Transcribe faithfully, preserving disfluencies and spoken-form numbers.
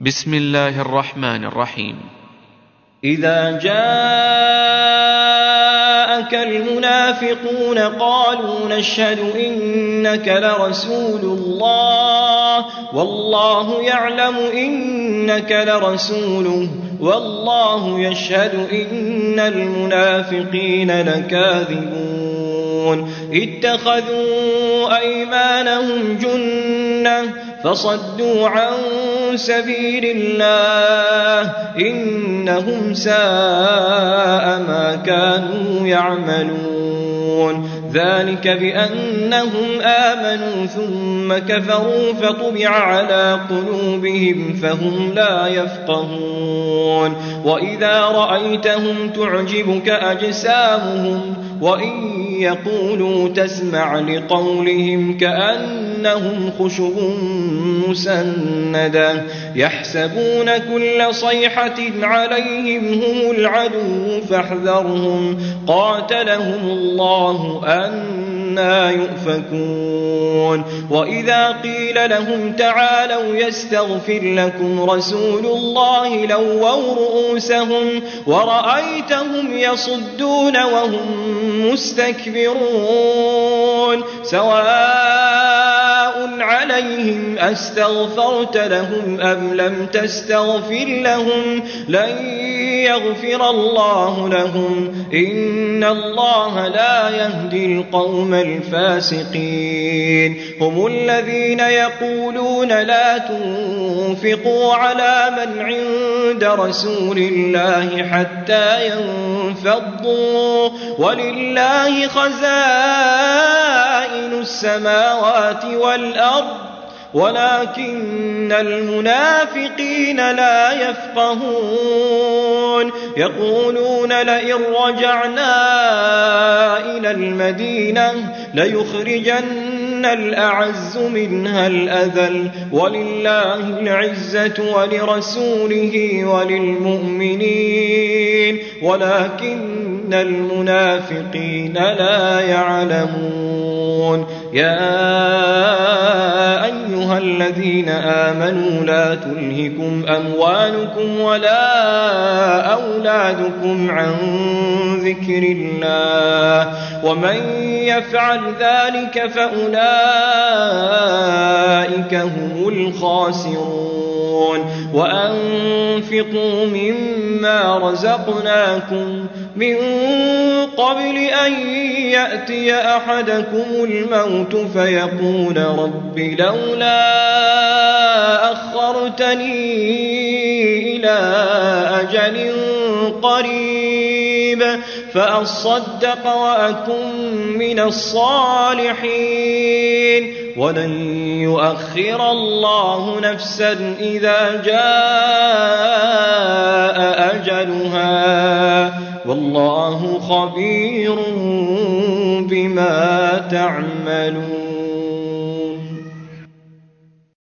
بسم الله الرحمن الرحيم. إذا جاءك المنافقون قالوا نشهد إنك لرسول الله والله يعلم إنك لرسوله والله يشهد إن المنافقين لكاذبون اتخذوا أيمانهم جنة فصدوا عن سبيل الله إنهم ساء ما كانوا يعملون ذلك بأنهم آمنوا ثم كفروا فطبع على قلوبهم فهم لا يفقهون وإذا رأيتهم تعجبك أجسامهم وإن يقولوا تسمع لقولهم كأنهم خشب مسندة يحسبون كل صيحة عليهم هم العدو فاحذرهم قاتلهم الله أنى يؤفكون وإذا قيل لهم تعالوا يستغفر لكم رسول الله لووا رؤوسهم ورأيتهم يصدون وهم مستكبرون سواء عليهم أستغفرت لهم أم لم تستغفر لهم لن يغفر الله لهم إن الله لا يهدي القوم الفاسقين هم الذين يقولون لا تنفقوا على من عند رسول الله حتى ينفضوا ولله خزائن السماوات والأرض ولكن المنافقين لا يفقهون يقولون لئن رجعنا إلى المدينة ليخرجن الأعز منها الأذل ولله العزة ولرسوله وللمؤمنين ولكن المنافقين لا يعلمون يا أيها الذين آمنوا لا تلهكم أموالكم ولا أولادكم عن ذكر الله ومن يفعل ذلك فأولئك هم الخاسرون وأنفقوا مما رزقناكم من قبل أن يأتي أحدكم الموت فيقول رب لولا أخرتني إلى أجل قريب فأصدق وأكن من الصالحين ولن يؤخر الله نفسا إذا جاء أجلها والله خبير بما تعملون.